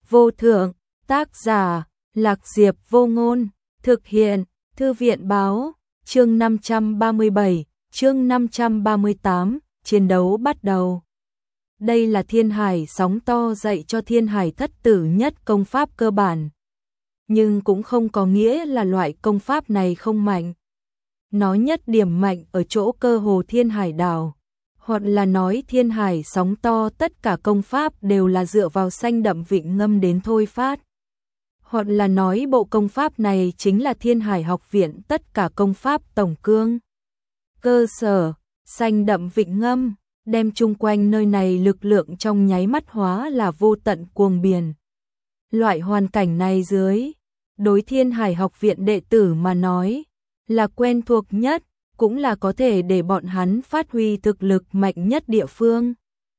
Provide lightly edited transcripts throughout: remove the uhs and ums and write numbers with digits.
vô thượng, tác giả, Lạc Diệp Vô Ngôn, thực hiện, Thư viện báo, chương 537, chương 538, chiến đấu bắt đầu. Đây là Thiên Hải sóng to dạy cho Thiên Hải thất tử nhất công pháp cơ bản. Nhưng cũng không có nghĩa là loại công pháp này không mạnh. Nó nhất điểm mạnh ở chỗ cơ hồ Thiên Hải đảo. Hoặc là nói Thiên Hải sóng to tất cả công pháp đều là dựa vào xanh đậm vịnh ngâm đến thôi phát. Hoặc là nói bộ công pháp này chính là Thiên Hải học viện tất cả công pháp tổng cương. Cơ sở, xanh đậm vịnh ngâm, đem chung quanh nơi này lực lượng trong nháy mắt hóa là vô tận cuồng biển. Loại hoàn cảnh này dưới, đối Thiên Hải học viện đệ tử mà nói, là quen thuộc nhất, cũng là có thể để bọn hắn phát huy thực lực mạnh nhất địa phương.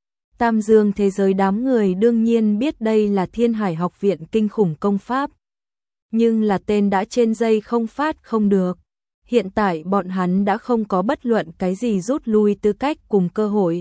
Tam Dương thế giới đám người đương nhiên biết đây là Thiên Hải học viện kinh khủng công pháp. Nhưng là tên đã trên dây không phát không được. Hiện tại bọn hắn đã không có bất luận cái gì rút lui tư cách cùng cơ hội.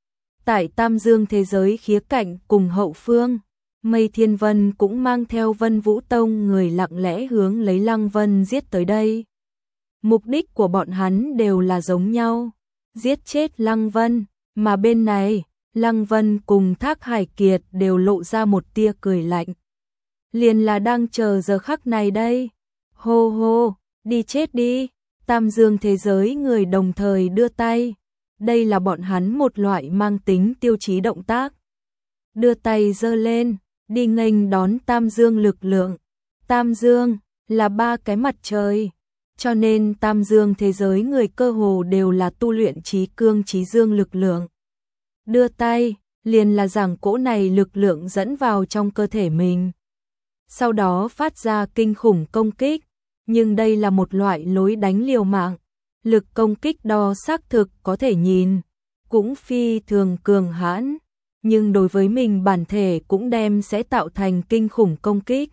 Tại Tam Dương thế giới khía cạnh cùng hậu phương, Mây Thiên Vân cũng mang theo Vân Vũ Tông người lặng lẽ hướng lấy Lăng Vân giết tới đây. Mục đích của bọn hắn đều là giống nhau, giết chết Lăng Vân, mà bên này, Lăng Vân cùng Thác Hải Kiệt đều lộ ra một tia cười lạnh. Liền là đang chờ giờ khắc này đây. Hô hô, đi chết đi. Tam Dương thế giới người đồng thời đưa tay. Đây là bọn hắn một loại mang tính tiêu chí động tác. Đưa tay giơ lên, đi nghênh đón Tam Dương lực lượng. Tam Dương là ba cái mặt trời. Cho nên Tam Dương thế giới người cơ hồ đều là tu luyện trí cương trí dương lực lượng. Đưa tay, liền là giảng cỗ này lực lượng dẫn vào trong cơ thể mình. Sau đó phát ra kinh khủng công kích, nhưng đây là một loại lối đánh liều mạng. Lực công kích đo xác thực có thể nhìn, cũng phi thường cường hãn, nhưng đối với mình bản thể cũng đem sẽ tạo thành kinh khủng công kích.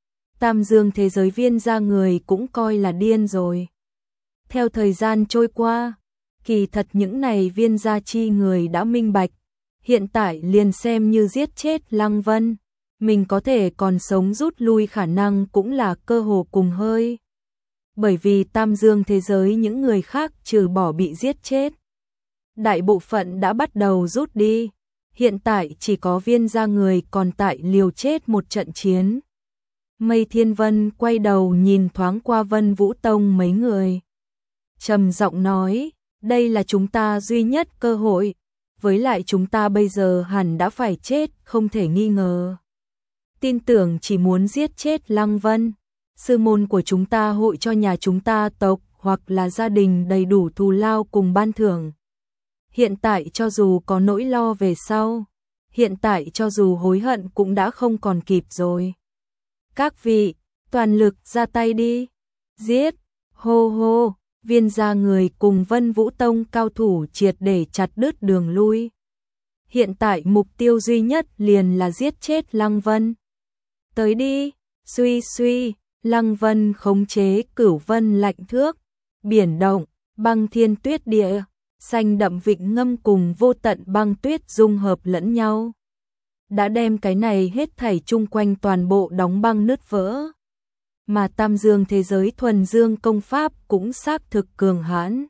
Tam Dương thế giới viên gia người cũng coi là điên rồi. Theo thời gian trôi qua, kỳ thật những này viên gia chi người đã minh bạch, hiện tại liền xem như giết chết Lăng Vân, mình có thể còn sống rút lui khả năng cũng là cơ hồ cùng hơi. Bởi vì Tam Dương thế giới những người khác trừ bỏ bị giết chết, đại bộ phận đã bắt đầu rút đi, hiện tại chỉ có viên gia người còn tại liều chết một trận chiến. Mây Thiên Vân quay đầu nhìn thoáng qua Vân Vũ Tông mấy người. Trầm giọng nói, đây là chúng ta duy nhất cơ hội, với lại chúng ta bây giờ hẳn đã phải chết, không thể nghi ngờ. Tin tưởng chỉ muốn giết chết Lăng Vân, sư môn của chúng ta hội cho nhà chúng ta tộc hoặc là gia đình đầy đủ thù lao cùng ban thưởng. Hiện tại cho dù có nỗi lo về sau, hiện tại cho dù hối hận cũng đã không còn kịp rồi. Các vị, toàn lực ra tay đi. Giết, hô hô, viên gia người cùng Vân Vũ Tông cao thủ triệt để chặt đứt đường lui. Hiện tại mục tiêu duy nhất liền là giết chết Lăng Vân. Tới đi, suy suy, Lăng Vân khống chế Cửu Vân lạnh thước, biển động, băng thiên tuyết địa, xanh đậm vịnh ngâm cùng vô tận băng tuyết dung hợp lẫn nhau. Đã đem cái này hết thảy chung quanh toàn bộ đóng băng nứt vỡ. Mà Tam Dương thế giới thuần dương công pháp cũng xác thực cường hãn.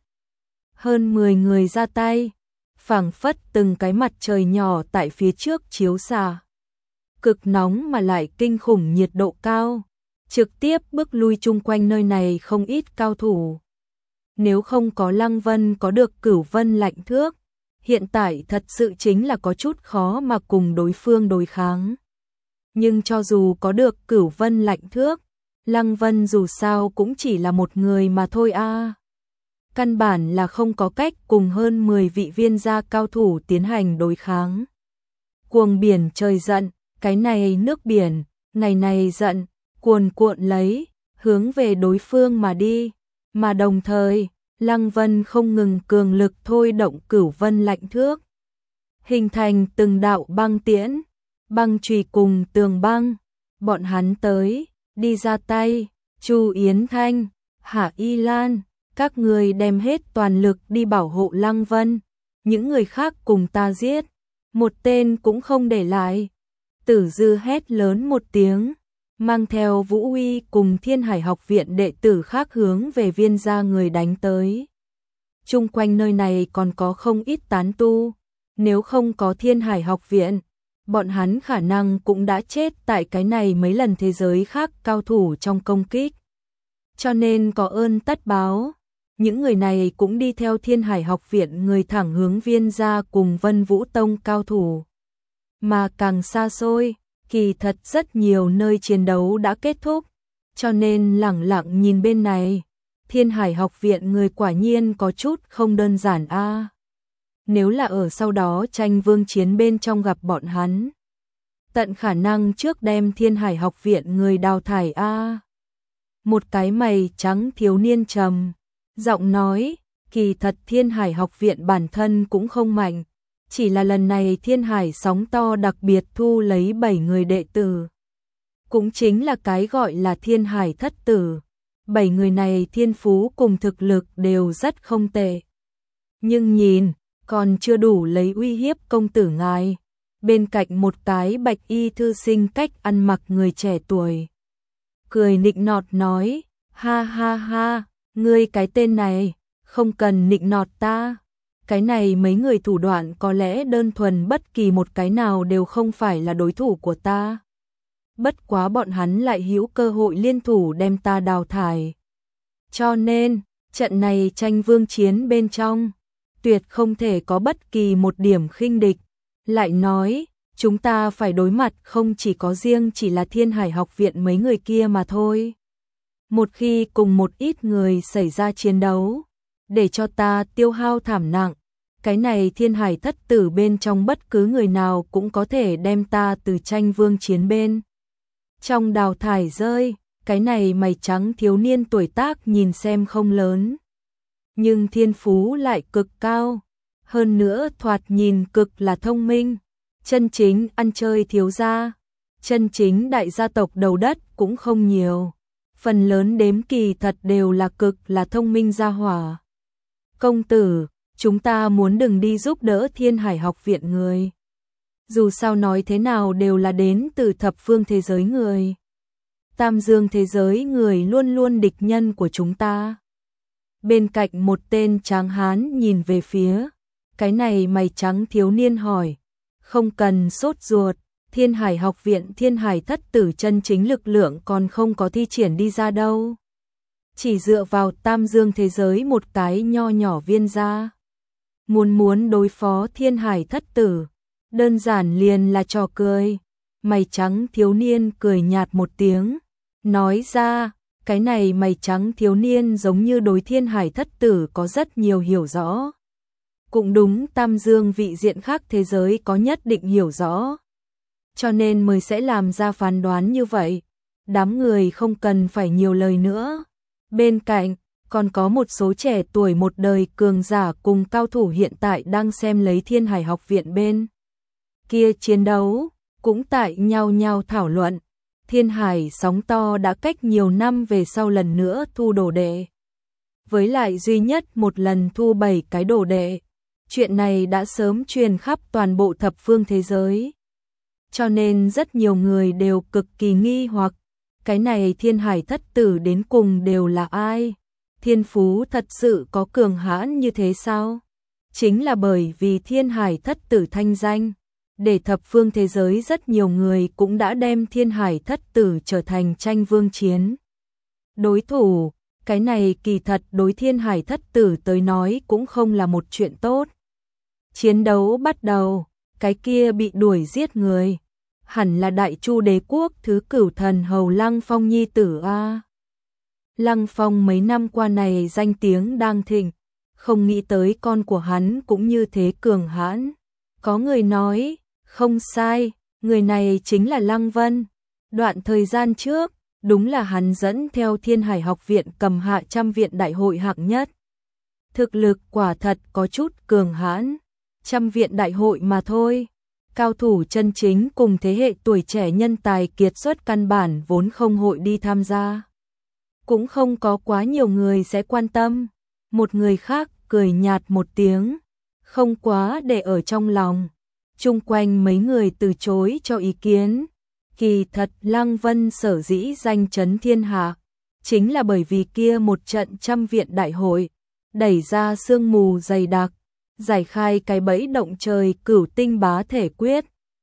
Hơn 10 người ra tay, phảng phất từng cái mặt trời nhỏ tại phía trước chiếu xạ. Cực nóng mà lại kinh khủng nhiệt độ cao, trực tiếp bước lui chung quanh nơi này không ít cao thủ. Nếu không có Lăng Vân có được Cửu Vân lạnh thước, hiện tại thật sự chính là có chút khó mà cùng đối phương đối kháng. Nhưng cho dù có được Cửu Vân lạnh thước, Lăng Vân dù sao cũng chỉ là một người mà thôi a. Căn bản là không có cách cùng hơn 10 vị viên gia cao thủ tiến hành đối kháng. Cuồng biển trời giận, cái này nước biển, ngày này giận, cuồn cuộn lấy, hướng về đối phương mà đi, mà đồng thời, Lăng Vân không ngừng cường lực thôi động Cửu Vân lạnh thước, hình thành từng đạo băng tiễn, băng chùy cùng tường băng, bọn hắn tới, đi ra tay, Chu Yến Thanh, Hạ Y Lan, các người đem hết toàn lực đi bảo hộ Lăng Vân, những người khác cùng ta giết, một tên cũng không để lại. Tử Dư hét lớn một tiếng, mang theo Vũ Uy cùng Thiên Hải học viện đệ tử khác hướng về Viên gia người đánh tới. Chung quanh nơi này còn có không ít tán tu, nếu không có Thiên Hải học viện, bọn hắn khả năng cũng đã chết tại cái này mấy lần thế giới khác cao thủ trong công kích. Cho nên có ơn tất báo, những người này cũng đi theo Thiên Hải học viện người thẳng hướng Viên gia cùng Vân Vũ Tông cao thủ. Mà càng xa xôi, kỳ thật rất nhiều nơi chiến đấu đã kết thúc, cho nên lẳng lặng nhìn bên này, Thiên Hải học viện người quả nhiên có chút không đơn giản a. Nếu là ở sau đó tranh vương chiến bên trong gặp bọn hắn, tận khả năng trước đem Thiên Hải học viện người đào thải a. Một cái mày trắng thiếu niên trầm giọng nói, kỳ thật Thiên Hải học viện bản thân cũng không mạnh, chỉ là lần này Thiên Hải sóng to đặc biệt thu lấy 7 người đệ tử. Cũng chính là cái gọi là Thiên Hải thất tử. 7 người này thiên phú cùng thực lực đều rất không tệ. Nhưng nhìn, còn chưa đủ lấy uy hiếp công tử ngài. Bên cạnh một cái bạch y thư sinh cách ăn mặc người trẻ tuổi. Cười nịnh nọt nói, ha ha ha, ngươi cái tên này, không cần nịnh nọt ta. Cái này mấy người thủ đoạn có lẽ đơn thuần bất kỳ một cái nào đều không phải là đối thủ của ta. Bất quá bọn hắn lại hữu cơ hội liên thủ đem ta đào thải. Cho nên, trận này tranh vương chiến bên trong, tuyệt không thể có bất kỳ một điểm khinh địch. Lại nói, chúng ta phải đối mặt không chỉ có riêng chỉ là Thiên Hải học viện mấy người kia mà thôi. Một khi cùng một ít người xảy ra chiến đấu, để cho ta tiêu hao thảm nặng, cái này Thiên Hải thất tử bên trong bất cứ người nào cũng có thể đem ta từ tranh vương chiến bên trong đào thải rơi. Cái này mày trắng thiếu niên tuổi tác nhìn xem không lớn, nhưng thiên phú lại cực cao, hơn nữa thoạt nhìn cực là thông minh, chân chính ăn chơi thiếu gia, chân chính đại gia tộc đầu đất cũng không nhiều, phần lớn đếm kỳ thật đều là cực là thông minh gia hỏa. Công tử, chúng ta muốn đừng đi giúp đỡ Thiên Hải học viện người. Dù sao nói thế nào đều là đến từ thập phương thế giới người. Tam dương thế giới người luôn luôn địch nhân của chúng ta. Bên cạnh một tên tráng hán nhìn về phía, cái này mày trắng thiếu niên hỏi, không cần sốt ruột, Thiên Hải học viện Thiên Hải thất tử chân chính lực lượng còn không có thi triển đi ra đâu. Chỉ dựa vào tam dương thế giới một cái nho nhỏ viên gia. Muốn đối phó Thiên Hải thất tử, đơn giản liền là trò cười. Mày trắng thiếu niên cười nhạt một tiếng, nói ra, cái này mày trắng thiếu niên giống như đối Thiên Hải thất tử có rất nhiều hiểu rõ. Cũng đúng, tam dương vị diện khác thế giới có nhất định hiểu rõ, cho nên mới sẽ làm ra phán đoán như vậy. Đám người không cần phải nhiều lời nữa. Bên cạnh, còn có một số trẻ tuổi một đời cường giả cùng cao thủ hiện tại đang xem lấy Thiên Hải học viện bên kia chiến đấu, cũng tại nhau thảo luận. Thiên Hải sóng to đã cách nhiều năm về sau lần nữa thu đồ đệ. Với lại duy nhất một lần thu 7 cái đồ đệ. Chuyện này đã sớm truyền khắp toàn bộ thập phương thế giới. Cho nên rất nhiều người đều cực kỳ nghi hoặc, cái này Thiên Hải thất tử đến cùng đều là ai? Thiên phú thật sự có cường hãn như thế sao? Chính là bởi vì Thiên Hải thất tử thanh danh, để thập phương thế giới rất nhiều người cũng đã đem Thiên Hải thất tử trở thành tranh vương chiến đối thủ. Cái này kỳ thật đối Thiên Hải thất tử tới nói cũng không là một chuyện tốt. Chiến đấu bắt đầu, cái kia bị đuổi giết người, hẳn là Đại Chu đế quốc thứ cửu thần hầu Lăng Phong nhi tử a. Lăng Phong mấy năm qua này danh tiếng đang thịnh, không nghĩ tới con của hắn cũng như thế cường hãn. Có người nói, không sai, người này chính là Lăng Vân. Đoạn thời gian trước, đúng là hắn dẫn theo Thiên Hải học viện cầm hạ trăm viện đại hội hạng nhất. Thực lực quả thật có chút cường hãn, trăm viện đại hội mà thôi. Cao thủ chân chính cùng thế hệ tuổi trẻ nhân tài kiệt xuất căn bản vốn không hội đi tham gia. Cũng không có quá nhiều người sẽ quan tâm. Một người khác cười nhạt một tiếng, không quá để ở trong lòng. chung quanh mấy người từ chối cho ý kiến. Kỳ thật Lăng Vân sở dĩ danh chấn thiên hạ, chính là bởi vì kia một trận trăm viện đại hội, đẩy ra sương mù dày đặc, giải khai cái bẫy động trời cửu tinh bá thể quyết,